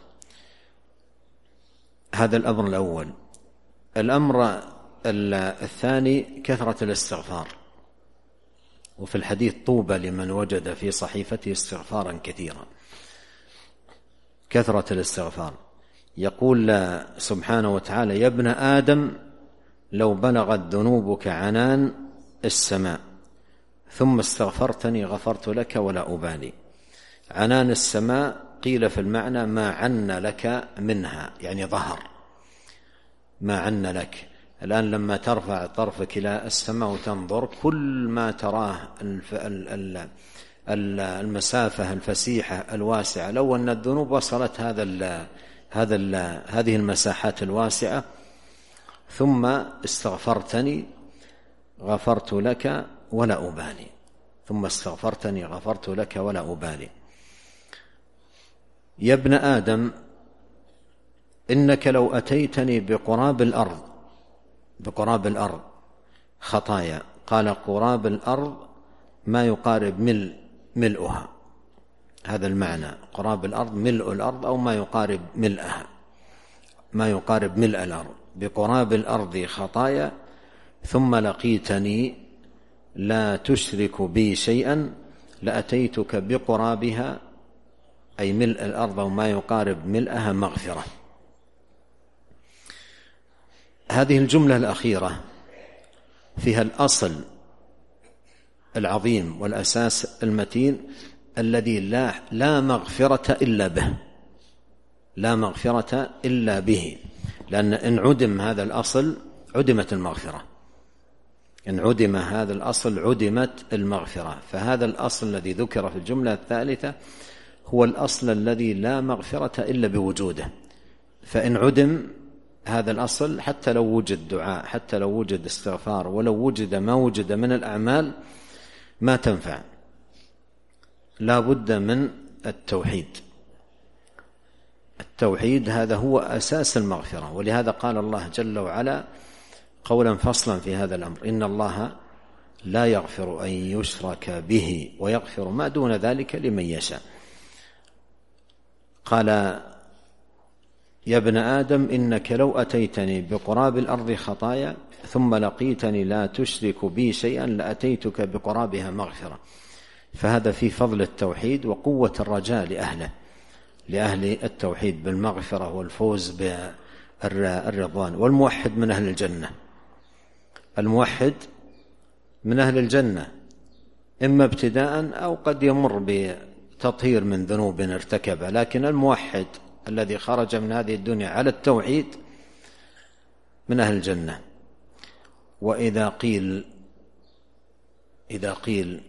هذا الأمر الأول. الأمر الثاني كثرة الاستغفار، وفي الحديث: طوبى لمن وجد في صحيفته استغفارا كثيرا. كثرة الاستغفار. يقول سبحانه وتعالى: يا ابن آدم لو بلغت ذنوبك عنان السماء ثم استغفرتني غفرت لك ولا أبالي. عنان السماء قيل في المعنى ما عن لك منها، يعني ظهر ما عن لك. الآن لما ترفع طرفك إلى السماء وتنظر، كل ما تراه المسافة الفسيحة الواسعة، لو أن الذنوب وصلت هذه المساحات الواسعة، ثم استغفرتني غفرت لك ولا أبالي، ثم استغفرتني غفرت لك ولا أبالي. يا ابن آدم إنك لو أتيتني بقراب الأرض خطايا، قال قراب الأرض ما يقارب ملؤها، هذا المعنى، قراب الأرض ملء الأرض أو ما يقارب ملئها، ما يقارب ملء الأرض. بقراب الأرض خطايا ثم لقيتني لا تشرك بي شيئا لأتيتك بقرابها، أي ملء الأرض وما يقارب ملئها، مغفرة. هذه الجملة الأخيرة فيها الأصل العظيم والأساس المتين الذي لا مغفرة إلا به، لا مغفرة إلا به، لأن إن عدم هذا الأصل عدمت المغفرة، إن عدم هذا الأصل عدمت المغفرة. فهذا الأصل الذي ذكر في الجملة الثالثة هو الأصل الذي لا مغفرة إلا بوجوده. فإن عدم هذا الأصل، حتى لو وجد دعاء، حتى لو وجد استغفار، ولو وجد ما وجد من الأعمال، ما تنفع. لا بد من التوحيد. التوحيد هذا هو أساس المغفرة. ولهذا قال الله جل وعلا قولا فصلا في هذا الأمر: إن الله لا يغفر أن يشرك به ويغفر ما دون ذلك لمن يشاء. قال: يا ابن آدم إنك لو أتيتني بقراب الأرض خطايا ثم لقيتني لا تشرك بي شيئا لأتيتك بقرابها مغفرة. فهذا في فضل التوحيد وقوة الرجاء لأهل التوحيد بالمغفرة والفوز بالرضوان. والموحد من أهل الجنة، الموحد من أهل الجنة، إما ابتداء أو قد يمر بتطهير من ذنوب ارتكبها، لكن الموحد الذي خرج من هذه الدنيا على التوحيد من أهل الجنة. وإذا قيل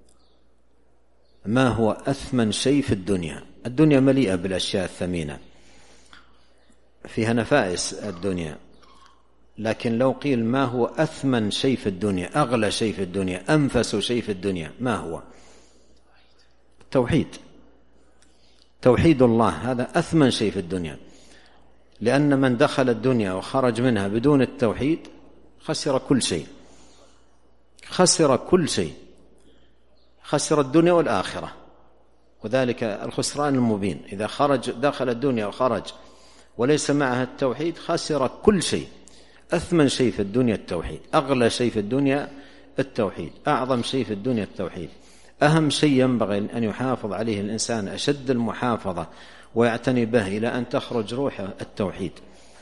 ما هو أثمن شيء في الدنيا؟ الدنيا مليئة بالأشياء الثمينة، فيها نفائس الدنيا، لكن لو قيل ما هو أثمن شيء في الدنيا، أغلى شيء في الدنيا، أنفس شيء في الدنيا، ما هو؟ التوحيد، توحيد الله، هذا أثمن شيء في الدنيا. لأن من دخل الدنيا وخرج منها بدون التوحيد خسر كل شيء، خسر كل شيء، خسر الدنيا والآخرة، وذلك الخسران المبين. إذا دخل الدنيا وخرج وليس معها التوحيد خسر كل شيء. أثمن شيء في الدنيا التوحيد، أغلى شيء في الدنيا التوحيد، أعظم شيء في الدنيا التوحيد، أهم شيء ينبغي أن يحافظ عليه الإنسان أشد المحافظة ويعتني به إلى أن تخرج روحه التوحيد.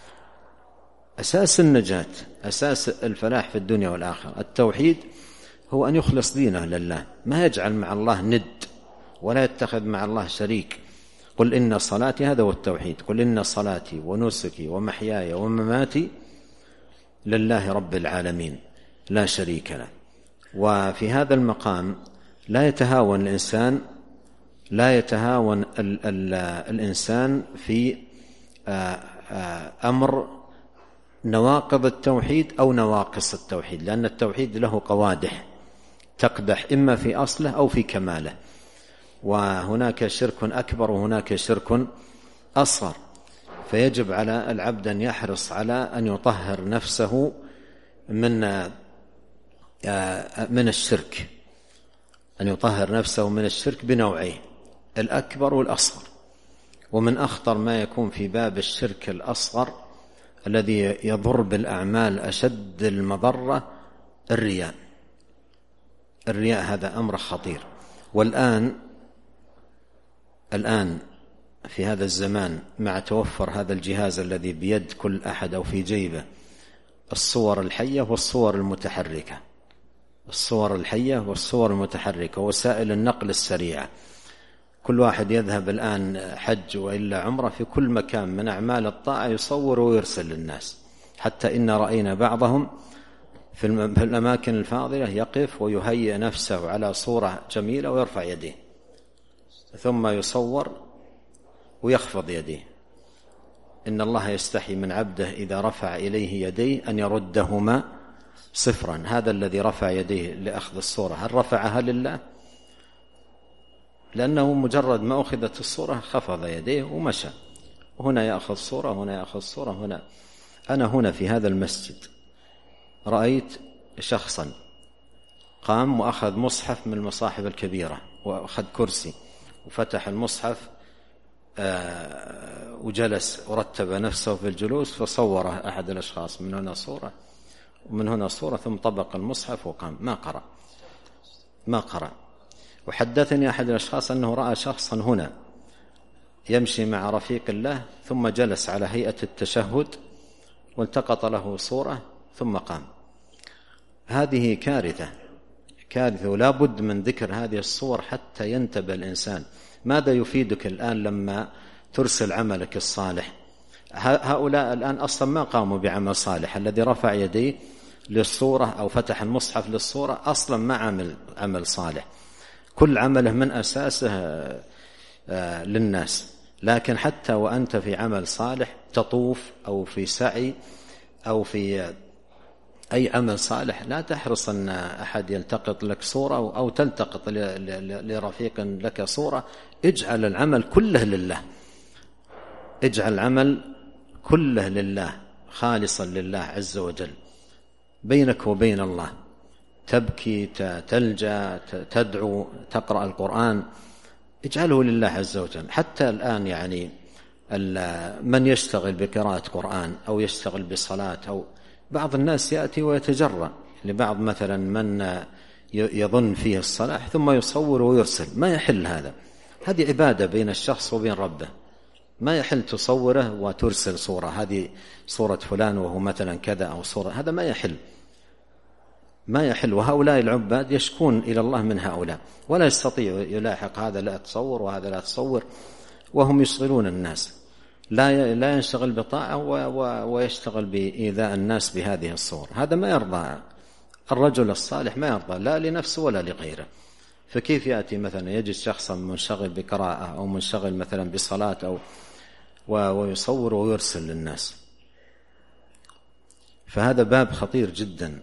أساس النجاة، أساس الفلاح في الدنيا والآخرة التوحيد، هو أن يخلص دينه لله، ما يجعل مع الله ند ولا يتخذ مع الله شريك. قل إن صلاتي، هذا هو التوحيد، قل إن صلاتي ونسكي ومحياي ومماتي لله رب العالمين لا شريك له. وفي هذا المقام لا يتهاون الإنسان في أمر نواقض التوحيد أو نواقص التوحيد، لأن التوحيد له قوادح تقدح إما في أصله أو في كماله، وهناك شرك أكبر وهناك شرك أصغر. فيجب على العبد أن يحرص على أن يطهر نفسه من الشرك، أن يطهر نفسه من الشرك بنوعيه، الأكبر والأصغر. ومن أخطر ما يكون في باب الشرك الأصغر الذي يضر بالأعمال أشد المضرة الرياء. الرياء هذا أمر خطير. والآن في هذا الزمان مع توفر هذا الجهاز الذي بيد كل أحد أو في جيبه، الصور الحية والصور المتحركة، الصور الحية والصور المتحركة، وسائل النقل السريعة، كل واحد يذهب الآن حج وإلا عمره في كل مكان من أعمال الطاعة يصور ويرسل للناس. حتى إن رأينا بعضهم في الأماكن الفاضلة يقف ويهيئ نفسه على صورة جميلة ويرفع يديه، ثم يصور ويخفض يديه. إن الله يستحي من عبده إذا رفع إليه يديه أن يردهما صفرا. هذا الذي رفع يديه لأخذ الصورة هل رفعها لله؟ لأنه مجرد ما أخذت الصورة خفض يديه ومشى، هنا يأخذ صورة، هنا يأخذ صورة، هنا. أنا هنا في هذا المسجد رأيت شخصا قام وأخذ مصحف من المصاحف الكبيرة وأخذ كرسي وفتح المصحف وجلس ورتب نفسه في الجلوس، فصوره أحد الأشخاص من هنا صورة ومن هنا صورة، ثم طبق المصحف وقام، ما قرأ. وحدثني أحد الأشخاص أنه رأى شخصا هنا يمشي مع رفيق الله ثم جلس على هيئة التشهد والتقط له صورة ثم قام. هذه كارثة، ولا بد من ذكر هذه الصور حتى ينتبه الإنسان. ماذا يفيدك الآن لما ترسل عملك الصالح؟ هؤلاء الآن أصلا ما قاموا بعمل صالح. الذي رفع يديه للصورة أو فتح المصحف للصورة أصلا ما عمل صالح، كل عمله من أساسه للناس. لكن حتى وأنت في عمل صالح تطوف أو في سعي أو في أي عمل صالح، لا تحرص أن أحد يلتقط لك صورة أو تلتقط لرفيق لك صورة. اجعل العمل كله لله، اجعل العمل كله لله خالصا لله عز وجل، بينك وبين الله. تبكي، تلجأ، تدعو، تقرأ القرآن، اجعله لله عز وجل. حتى الآن يعني من يشتغل بقراءة قرآن أو يشتغل بصلاة، أو بعض الناس يأتي ويتجرأ لبعض مثلا من يظن فيه الصلاح ثم يصور ويرسل، ما يحل هذا. هذه عبادة بين الشخص وبين ربه، ما يحل تصوره وترسل صورة، هذه صورة فلان وهو مثلا كذا، أو صورة، هذا ما يحل. ما يحل. وهؤلاء العباد يشكون إلى الله من هؤلاء، ولا يستطيع يلاحق هذا لا تصور وهذا لا تصور، وهم يشغلون الناس. لا ينشغل بطاعة ويشتغل بإيذاء الناس بهذه الصور. هذا ما يرضى الرجل الصالح، ما يرضى لا لنفسه ولا لغيره. فكيف يأتي مثلا يجد شخصا منشغل بقراءة أو منشغل مثلا بصلاة ويصور ويرسل للناس؟ فهذا باب خطير جدا.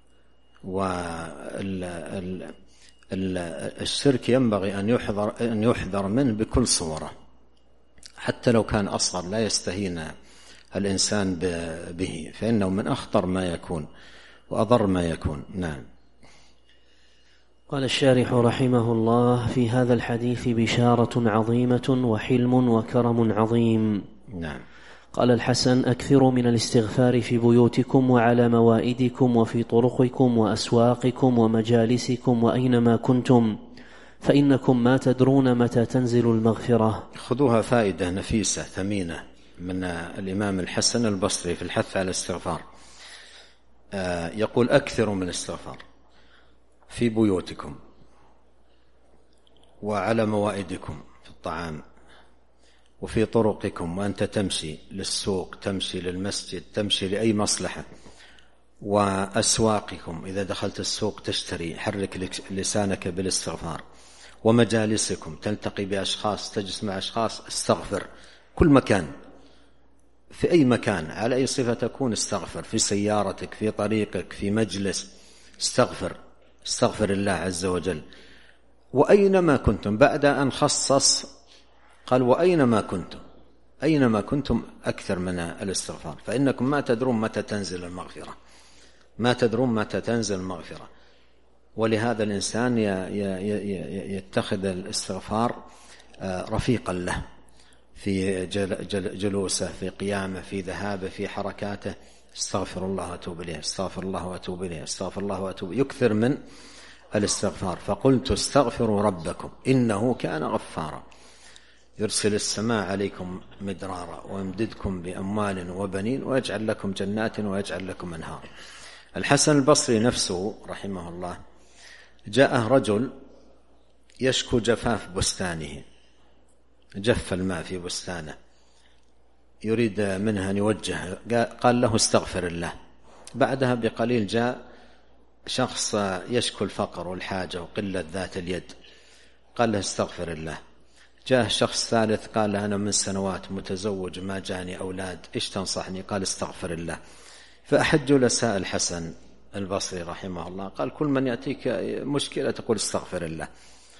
والشرك ينبغي أن يحذر منه بكل صوره، حتى لو كان أصغر لا يستهين الإنسان به، فإنه من أخطر ما يكون وأضر ما يكون. نعم. قال الشارح رحمه الله: في هذا الحديث بشارة عظيمة وحلم وكرم عظيم. نعم. قال الحسن: أكثروا من الاستغفار في بيوتكم وعلى موائدكم وفي طرقكم وأسواقكم ومجالسكم وأينما كنتم، فإنكم ما تدرون متى تنزل المغفرة. خذوها فائدة نفيسة ثمينة من الإمام الحسن البصري في الحث على الاستغفار. يقول: أكثروا من الاستغفار في بيوتكم وعلى موائدكم في الطعام وفي طرقكم، وأنت تمشي للسوق، تمشي للمسجد، تمشي لأي مصلحة، وأسواقكم إذا دخلت السوق تشتري، حرك لسانك بالاستغفار، ومجالسكم تلتقي بأشخاص، تجلس مع أشخاص، استغفر. كل مكان، في أي مكان، على أي صفة تكون استغفر، في سيارتك، في طريقك، في مجلس، استغفر الله عز وجل. وأينما كنتم، بعد أن خصص قال: وأينما كنتم، أينما كنتم أكثر من الاستغفار، فإنكم ما تدرون متى تنزل المغفرة، ما تدرون متى تنزل المغفرة. ولهذا الإنسان يتخذ الاستغفار رفيقا له في جلوسه، في قيامه، في ذهابه، في حركاته. استغفر الله وأتوب إليه، استغفر الله وأتوب إليه، استغفر الله وأتوب إليه. يكثر من الاستغفار. فقلت: استغفروا ربكم إنه كان غفارا يرسل السماء عليكم مدرارا ويمددكم بأموال وبنين ويجعل لكم جنات ويجعل لكم أنهار. الحسن البصري نفسه رحمه الله جاءه رجل يشكو جفاف بستانه، جف الماء في بستانه، يريد منها أن يوجه، قال له: استغفر الله. بعدها بقليل جاء شخص يشكو الفقر والحاجة وقلة ذات اليد، قال له: استغفر الله. جاء شخص ثالث قال له: أنا من سنوات متزوج ما جاني أولاد، إيش تنصحني؟ قال: استغفر الله. فأحد جلساء الحسن البصري رحمه الله قال: كل من يأتيك مشكلة تقول استغفر الله.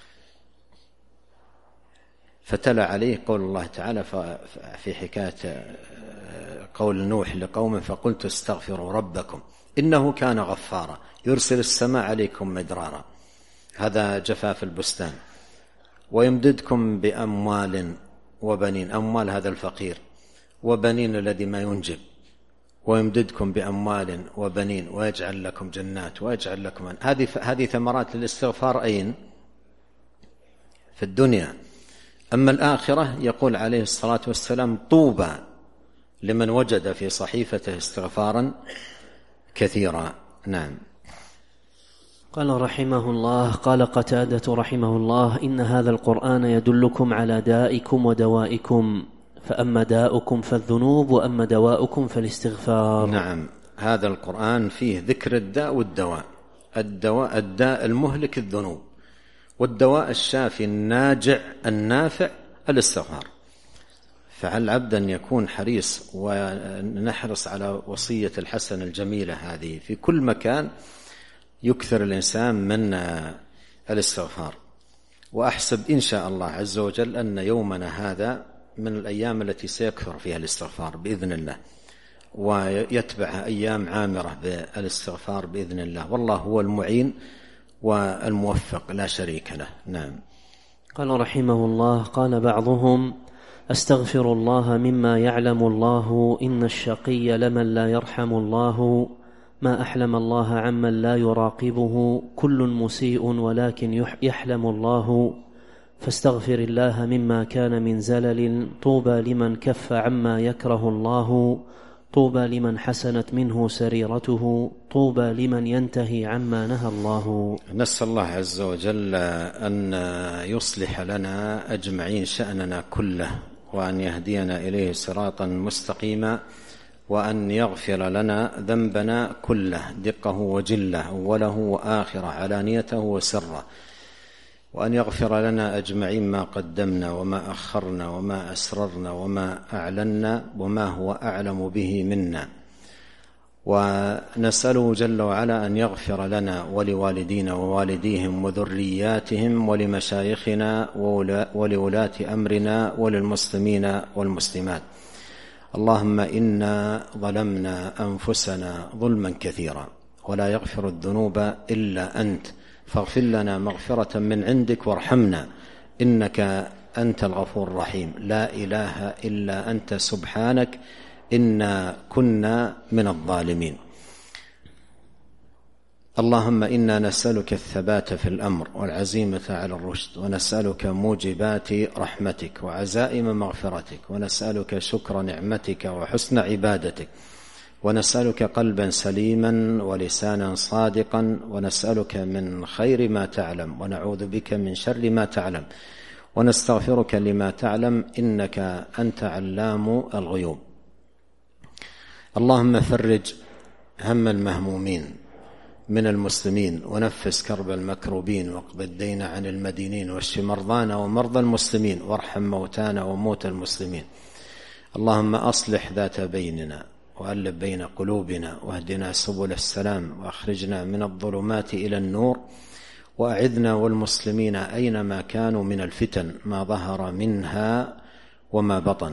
فتلا عليه قول الله تعالى في حكاية قول نوح لقوم: فقلت استغفروا ربكم إنه كان غفارا يرسل السماء عليكم مدرارا. هذا جفاف البستان. ويمددكم بأموال وبنين، أموال هذا الفقير، وبنين الذي ما ينجب. ويمددكم بأموال وبنين ويجعل لكم جنات ويجعل لكم هذه ثمرات للاستغفار أين؟ في الدنيا. أما الآخرة يقول عليه الصلاة والسلام: طوبى لمن وجد في صحيفته استغفارا كثيرا. نعم. قال رحمه الله: قال قتادة رحمه الله: إن هذا القرآن يدلكم على دائكم ودوائكم، فأما داؤكم فالذنوب وأما دواؤكم فالاستغفار. نعم، هذا القرآن فيه ذكر الداء والدواء. الداء المهلك الذنوب، والدواء الشافي الناجع النافع الاستغفار. فعلى العبد أن يكون حريص، ونحرص على وصية الحسن الجميلة هذه في كل مكان، يكثر الإنسان من الاستغفار. وأحسب إن شاء الله عز وجل أن يومنا هذا من الأيام التي سيكثر فيها الاستغفار بإذن الله، ويتبع أيام عامرة بالاستغفار بإذن الله، والله هو المعين والموفق لا شريك له. نعم. قال رحمه الله: قال بعضهم: أستغفر الله مما يعلم الله، إن الشقي لمن لا يرحم الله، ما أحلم الله عمن لا يراقبه، كل مسيء ولكن يحلم الله، فاستغفر الله مما كان من زلل، طوبى لمن كف عما يكره الله، طوبى لمن حسنت منه سريرته طوبى لمن ينتهي عما نهى الله. نسأل الله عز وجل أن يصلح لنا أجمعين شأننا كله، وأن يهدينا إليه صراطا مستقيما، وأن يغفر لنا ذنبنا كله دقه وجله، أوله وآخره، علانيته وسره، وأن يغفر لنا أجمعين ما قدمنا وما أخرنا وما أسررنا وما أعلنا وما هو أعلم به منا. ونسأله جل وعلا أن يغفر لنا ولوالدينا ووالديهم وذرياتهم ولمشايخنا ولولاة أمرنا وللمسلمين والمسلمات. اللهم إنا ظلمنا أنفسنا ظلما كثيرا ولا يغفر الذنوب إلا أنت، فاغفر لنا مغفرة من عندك وارحمنا إنك أنت الغفور الرحيم. لا إله إلا أنت سبحانك إنا كنا من الظالمين. اللهم إنا نسألك الثبات في الأمر والعزيمة على الرشد، ونسألك موجبات رحمتك وعزائم مغفرتك، ونسألك شكر نعمتك وحسن عبادتك، ونسألك قلبا سليما ولسانا صادقا، ونسألك من خير ما تعلم ونعوذ بك من شر ما تعلم، ونستغفرك لما تعلم إنك أنت علام الغيوب. اللهم فرج هم المهمومين من المسلمين، ونفس كرب المكروبين، واقض الدين عن المدينين، واشف مرضانا ومرضى المسلمين، وارحم موتانا وموتى المسلمين. اللهم أصلح ذات بيننا وألف بين قلوبنا، واهدنا سبل السلام، وأخرجنا من الظلمات إلى النور، وأعذنا والمسلمين أينما كانوا من الفتن ما ظهر منها وما بطن.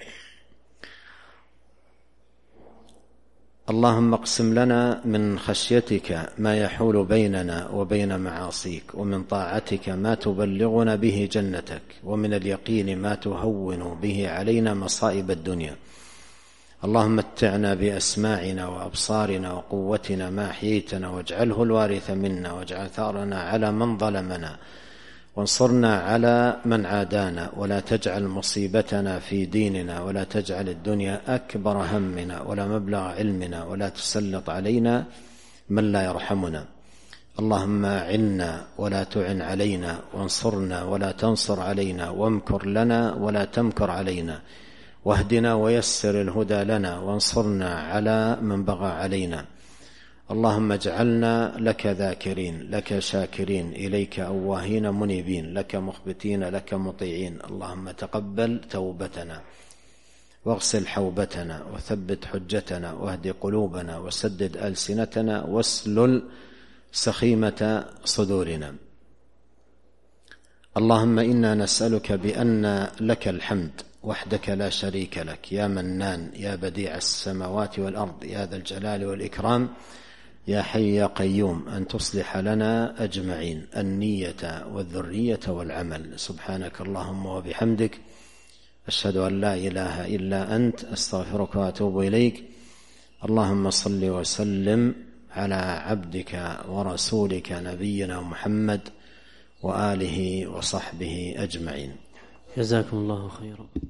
اللهم اقسم لنا من خشيتك ما يحول بيننا وبين معاصيك، ومن طاعتك ما تبلغنا به جنتك، ومن اليقين ما تهون به علينا مصائب الدنيا. اللهم متعنا بأسماعنا وأبصارنا وقوتنا ما أحييتنا، واجعله الوارث منا، واجعل ثأرنا على من ظلمنا، وانصرنا على من عادانا، ولا تجعل مصيبتنا في ديننا، ولا تجعل الدنيا أكبر همنا ولا مبلغ علمنا، ولا تسلط علينا من لا يرحمنا. اللهم أعنا ولا تعن علينا، وانصرنا ولا تنصر علينا، وامكر لنا ولا تمكر علينا، واهدنا ويسر الهدى لنا، وانصرنا على من بغى علينا. اللهم اجعلنا لك ذاكرين، لك شاكرين، إليك أواهين منيبين، لك مخبتين، لك مطيعين. اللهم تقبل توبتنا، واغسل حوبتنا، وثبت حجتنا، واهد قلوبنا، وسدد ألسنتنا، واسلل سخيمة صدورنا. اللهم إنا نسألك بأن لك الحمد وحدك لا شريك لك، يا منان، يا بديع السماوات والأرض، يا ذا الجلال والإكرام، يا حي يا قيوم، أن تصلح لنا أجمعين النية والذرية والعمل. سبحانك اللهم وبحمدك، أشهد أن لا إله إلا أنت، أستغفرك وأتوب إليك. اللهم صل وسلم على عبدك ورسولك نبينا محمد وآله وصحبه أجمعين. جزاكم الله خيرا.